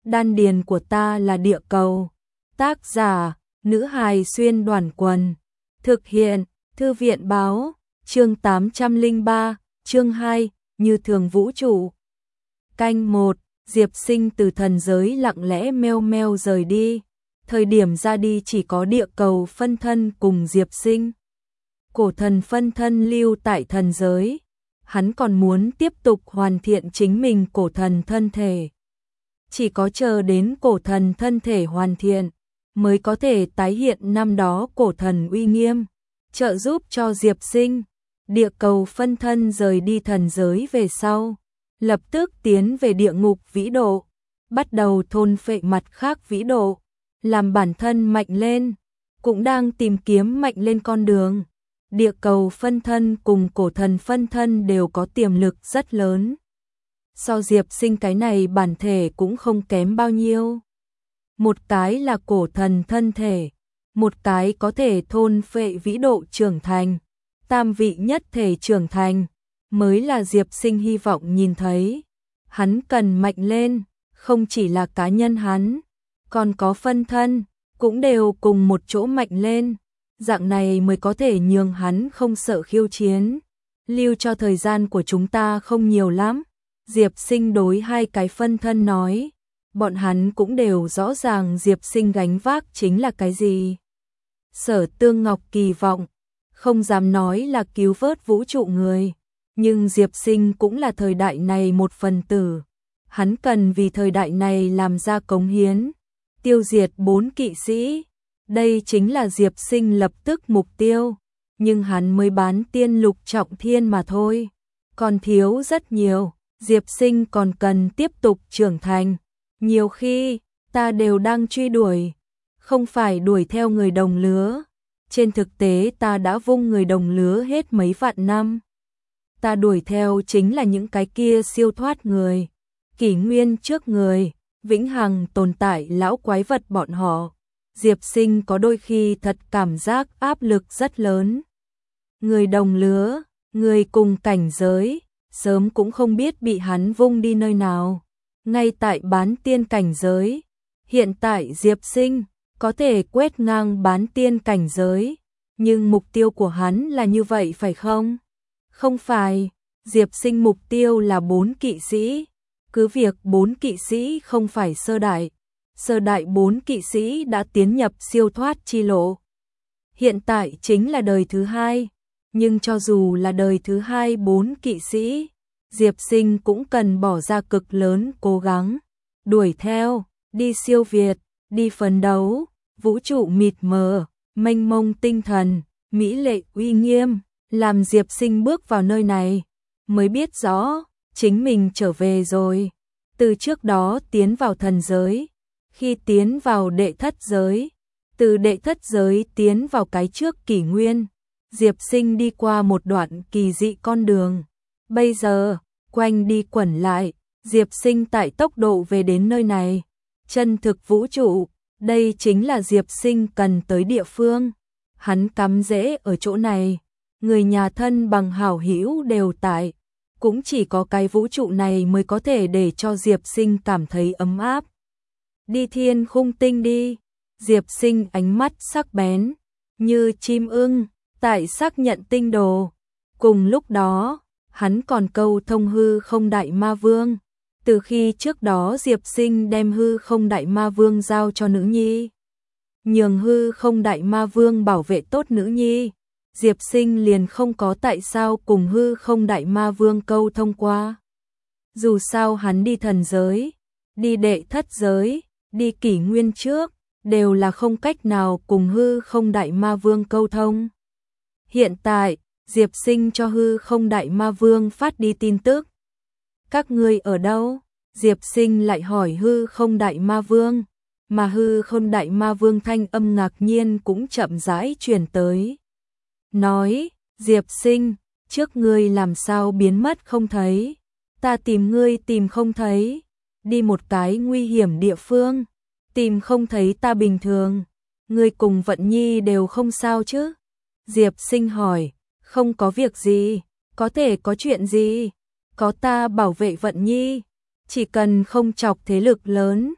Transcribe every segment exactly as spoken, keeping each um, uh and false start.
Đan điền của ta là địa cầu. Tác giả, nữ hài xuyên đoàn quần. Thực hiện, thư viện báo, chương tám trăm lẻ ba, chương hai, như thường vũ trụ. Canh một, Diệp Sinh từ thần giới lặng lẽ meo meo rời đi. Thời điểm ra đi chỉ có địa cầu phân thân cùng Diệp Sinh. Cổ thần phân thân lưu tại thần giới. Hắn còn muốn tiếp tục hoàn thiện chính mình cổ thần thân thể. Chỉ có chờ đến cổ thần thân thể hoàn thiện, mới có thể tái hiện năm đó cổ thần uy nghiêm, trợ giúp cho Diệp Sinh. Địa cầu phân thân rời đi thần giới về sau, lập tức tiến về địa ngục vĩ độ, bắt đầu thôn phệ mặt khác vĩ độ, làm bản thân mạnh lên, cũng đang tìm kiếm mạnh lên con đường. Địa cầu phân thân cùng cổ thần phân thân đều có tiềm lực rất lớn. So Diệp Sinh cái này bản thể cũng không kém bao nhiêu. Một cái là cổ thần thân thể, một cái có thể thôn phệ vĩ độ trưởng thành, tam vị nhất thể trưởng thành, mới là Diệp Sinh hy vọng nhìn thấy. Hắn cần mạnh lên, không chỉ là cá nhân hắn, còn có phân thân, cũng đều cùng một chỗ mạnh lên. Dạng này mới có thể nhường hắn không sợ khiêu chiến. Lưu cho thời gian của chúng ta không nhiều lắm. Diệp Sinh đối hai cái phân thân nói. Bọn hắn cũng đều rõ ràng Diệp Sinh gánh vác chính là cái gì. Sở Tương Ngọc kỳ vọng, không dám nói là cứu vớt vũ trụ người, nhưng Diệp Sinh cũng là thời đại này một phần tử. Hắn cần vì thời đại này làm ra cống hiến, tiêu diệt bốn kỵ sĩ. Đây chính là Diệp Sinh lập tức mục tiêu, nhưng hắn mới bán tiên lục trọng thiên mà thôi, còn thiếu rất nhiều. Diệp Sinh còn cần tiếp tục trưởng thành. Nhiều khi, ta đều đang truy đuổi, không phải đuổi theo người đồng lứa. Trên thực tế ta đã vung người đồng lứa hết mấy vạn năm. Ta đuổi theo chính là những cái kia siêu thoát người, kỷ nguyên trước người, vĩnh hằng tồn tại lão quái vật bọn họ. Diệp Sinh có đôi khi thật cảm giác áp lực rất lớn. Người đồng lứa, người cùng cảnh giới, sớm cũng không biết bị hắn vung đi nơi nào. Ngay tại bán tiên cảnh giới, hiện tại Diệp Sinh có thể quét ngang bán tiên cảnh giới, nhưng mục tiêu của hắn là như vậy phải không? Không phải, Diệp Sinh mục tiêu là bốn kỵ sĩ, cứ việc bốn kỵ sĩ không phải sơ đại. Sơ đại bốn kỵ sĩ đã tiến nhập siêu thoát chi lộ. Hiện tại chính là đời thứ hai, nhưng cho dù là đời thứ hai bốn kỵ sĩ, Diệp Sinh cũng cần bỏ ra cực lớn cố gắng, đuổi theo, đi siêu việt, đi phấn đấu, vũ trụ mịt mờ, mênh mông tinh thần, mỹ lệ uy nghiêm, làm Diệp Sinh bước vào nơi này, mới biết rõ, chính mình trở về rồi. Từ trước đó tiến vào thần giới, khi tiến vào đệ thất giới, từ đệ thất giới tiến vào cái trước kỷ nguyên, Diệp Sinh đi qua một đoạn kỳ dị con đường. Bây giờ, quanh đi quẩn lại, Diệp Sinh tại tốc độ về đến nơi này. Chân thực vũ trụ, đây chính là Diệp Sinh cần tới địa phương. Hắn cắm rễ ở chỗ này, người nhà thân bằng hảo hữu đều tại. Cũng chỉ có cái vũ trụ này mới có thể để cho Diệp Sinh cảm thấy ấm áp. Đi thiên khung tinh đi. Diệp Sinh ánh mắt sắc bén, như chim ưng, tại xác nhận tinh đồ. Cùng lúc đó, hắn còn câu thông hư không đại ma vương. Từ khi trước đó Diệp Sinh đem hư không đại ma vương giao cho nữ nhi, nhường hư không đại ma vương bảo vệ tốt nữ nhi, Diệp Sinh liền không có tại sao cùng hư không đại ma vương câu thông qua. Dù sao hắn đi thần giới, đi đệ thất giới, đi kỷ nguyên trước, đều là không cách nào cùng hư không đại ma vương câu thông. Hiện tại, Diệp Sinh cho hư không đại ma vương phát đi tin tức. Các ngươi ở đâu? Diệp Sinh lại hỏi hư không đại ma vương, mà hư không đại ma vương thanh âm ngạc nhiên cũng chậm rãi truyền tới. Nói, Diệp Sinh, trước ngươi làm sao biến mất không thấy? Ta tìm ngươi tìm không thấy, đi một cái nguy hiểm địa phương, tìm không thấy ta bình thường. Ngươi cùng Vận Nhi đều không sao chứ? Diệp Sinh hỏi, không có việc gì, có thể có chuyện gì? Có ta bảo vệ Vận Nhi, chỉ cần không chọc thế lực lớn,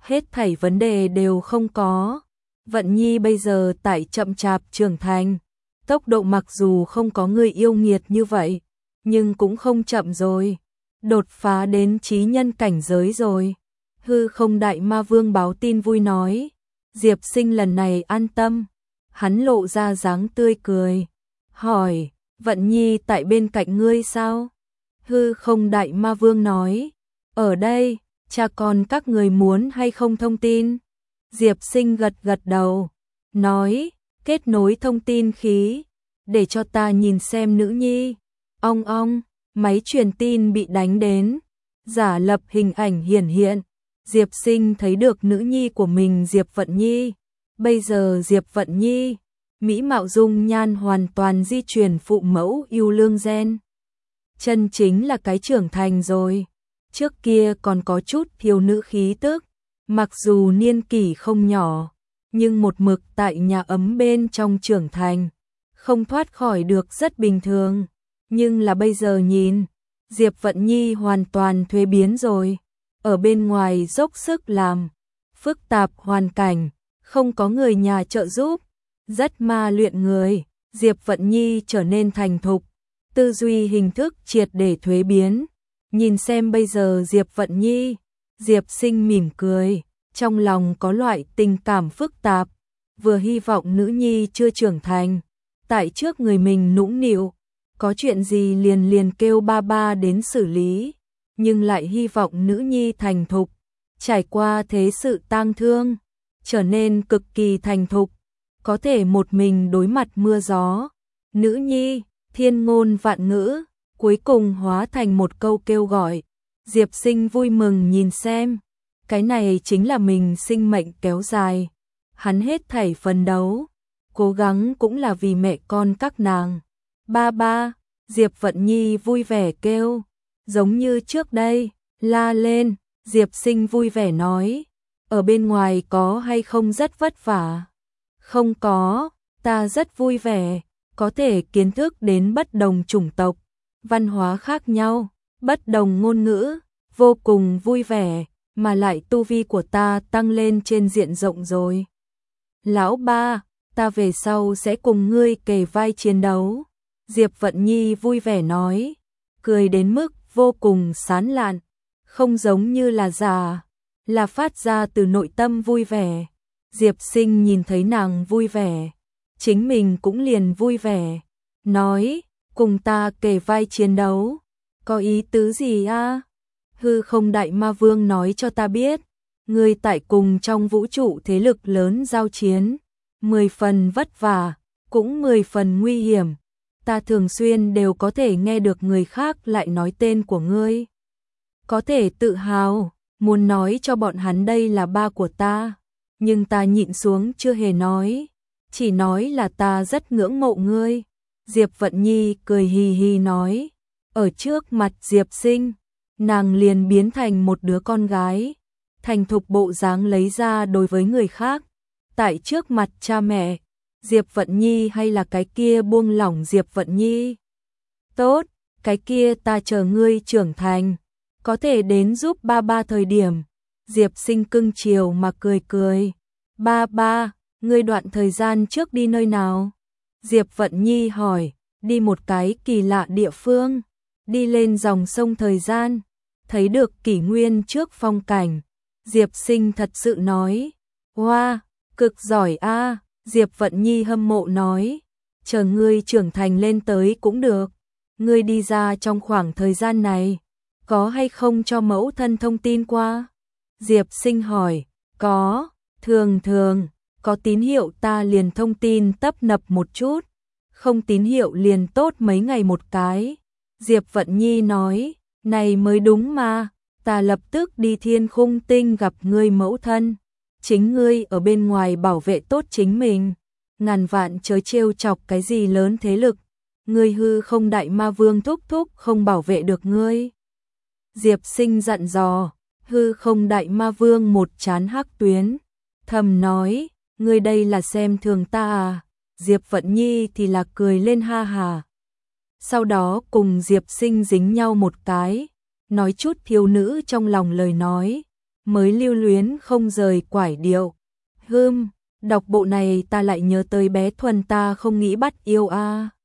hết thảy vấn đề đều không có. Vận Nhi bây giờ tại chậm chạp trưởng thành, tốc độ mặc dù không có người yêu nghiệt như vậy, nhưng cũng không chậm rồi, đột phá đến chí nhân cảnh giới rồi. Hư Không Đại Ma Vương báo tin vui nói, Diệp Sinh lần này an tâm, hắn lộ ra dáng tươi cười, hỏi, Vận Nhi tại bên cạnh ngươi sao? Hư Không Đại Ma Vương nói, ở đây, cha con các người muốn hay không thông tin? Diệp Sinh gật gật đầu, nói, kết nối thông tin khí, để cho ta nhìn xem nữ nhi. Ong ong, máy truyền tin bị đánh đến, giả lập hình ảnh hiển hiện. Diệp Sinh thấy được nữ nhi của mình Diệp Vận Nhi. Bây giờ Diệp Vận Nhi, mỹ mạo dung nhan hoàn toàn di truyền phụ mẫu yêu lương gen. Chân chính là cái trưởng thành rồi. Trước kia còn có chút thiếu nữ khí tức, mặc dù niên kỷ không nhỏ, nhưng một mực tại nhà ấm bên trong trưởng thành, không thoát khỏi được rất bình thường. Nhưng là bây giờ nhìn, Diệp Vận Nhi hoàn toàn thuế biến rồi. Ở bên ngoài dốc sức làm, phức tạp hoàn cảnh, không có người nhà trợ giúp, rất ma luyện người. Diệp Vận Nhi trở nên thành thục, tư duy hình thức triệt để thuế biến. Nhìn xem bây giờ Diệp Vận Nhi, Diệp Sinh mỉm cười, trong lòng có loại tình cảm phức tạp, vừa hy vọng nữ nhi chưa trưởng thành, tại trước người mình nũng nịu, có chuyện gì liền liền kêu ba ba đến xử lý, nhưng lại hy vọng nữ nhi thành thục, trải qua thế sự tang thương, trở nên cực kỳ thành thục, có thể một mình đối mặt mưa gió. Nữ nhi, thiên ngôn vạn ngữ, cuối cùng hóa thành một câu kêu gọi. Diệp Sinh vui mừng nhìn xem, cái này chính là mình sinh mệnh kéo dài. Hắn hết thảy phấn đấu, cố gắng cũng là vì mẹ con các nàng. Ba ba, Diệp Vận Nhi vui vẻ kêu, giống như trước đây, la lên. Diệp Sinh vui vẻ nói, ở bên ngoài có hay không rất vất vả? Không có, ta rất vui vẻ, có thể kiến thức đến bất đồng chủng tộc, văn hóa khác nhau, bất đồng ngôn ngữ, vô cùng vui vẻ, mà lại tu vi của ta tăng lên trên diện rộng rồi. Lão ba, ta về sau sẽ cùng ngươi kề vai chiến đấu. Diệp Vận Nhi vui vẻ nói, cười đến mức vô cùng sán lạn, không giống như là giả, là phát ra từ nội tâm vui vẻ. Diệp Sinh nhìn thấy nàng vui vẻ, chính mình cũng liền vui vẻ, nói, cùng ta kề vai chiến đấu, có ý tứ gì a? Hư Không Đại Ma Vương nói cho ta biết, ngươi tại cùng trong vũ trụ thế lực lớn giao chiến, mười phần vất vả, cũng mười phần nguy hiểm. Ta thường xuyên đều có thể nghe được người khác lại nói tên của ngươi. Có thể tự hào, muốn nói cho bọn hắn đây là ba của ta, nhưng ta nhịn xuống chưa hề nói, chỉ nói là ta rất ngưỡng mộ ngươi. Diệp Vận Nhi cười hì hì nói, ở trước mặt Diệp Sinh, nàng liền biến thành một đứa con gái, thành thục bộ dáng lấy ra đối với người khác. Tại trước mặt cha mẹ, Diệp Vận Nhi hay là cái kia buông lỏng Diệp Vận Nhi? Tốt, cái kia ta chờ ngươi trưởng thành, có thể đến giúp ba ba thời điểm. Diệp Sinh cưng chiều mà cười cười, ba ba, ngươi đoạn thời gian trước đi nơi nào? Diệp Vận Nhi hỏi, đi một cái kỳ lạ địa phương, đi lên dòng sông thời gian, thấy được kỷ nguyên trước phong cảnh. Diệp Sinh thật sự nói, wow, cực giỏi a. Diệp Vận Nhi hâm mộ nói, chờ ngươi trưởng thành lên tới cũng được. Ngươi đi ra trong khoảng thời gian này, có hay không cho mẫu thân thông tin qua? Diệp Sinh hỏi, có, thường thường, có tín hiệu ta liền thông tin tấp nập một chút, không tín hiệu liền tốt mấy ngày một cái. Diệp Vận Nhi nói, này mới đúng mà, ta lập tức đi Thiên Khung Tinh gặp ngươi mẫu thân. Chính ngươi ở bên ngoài bảo vệ tốt chính mình, ngàn vạn chớ trêu chọc cái gì lớn thế lực, ngươi Hư Không Đại Ma Vương thúc thúc không bảo vệ được ngươi. Diệp Sinh dặn dò, Hư Không Đại Ma Vương một chán hắc tuyến, thầm nói, ngươi đây là xem thường ta à? Diệp Vận Nhi thì là cười lên ha hà. Sau đó cùng Diệp Sinh dính nhau một cái, nói chút thiếu nữ trong lòng lời nói. mới lưu luyến không rời quải điệu. Hưm, đọc bộ này ta lại nhớ tới bé Thuần ta không nghĩ bắt yêu a. À.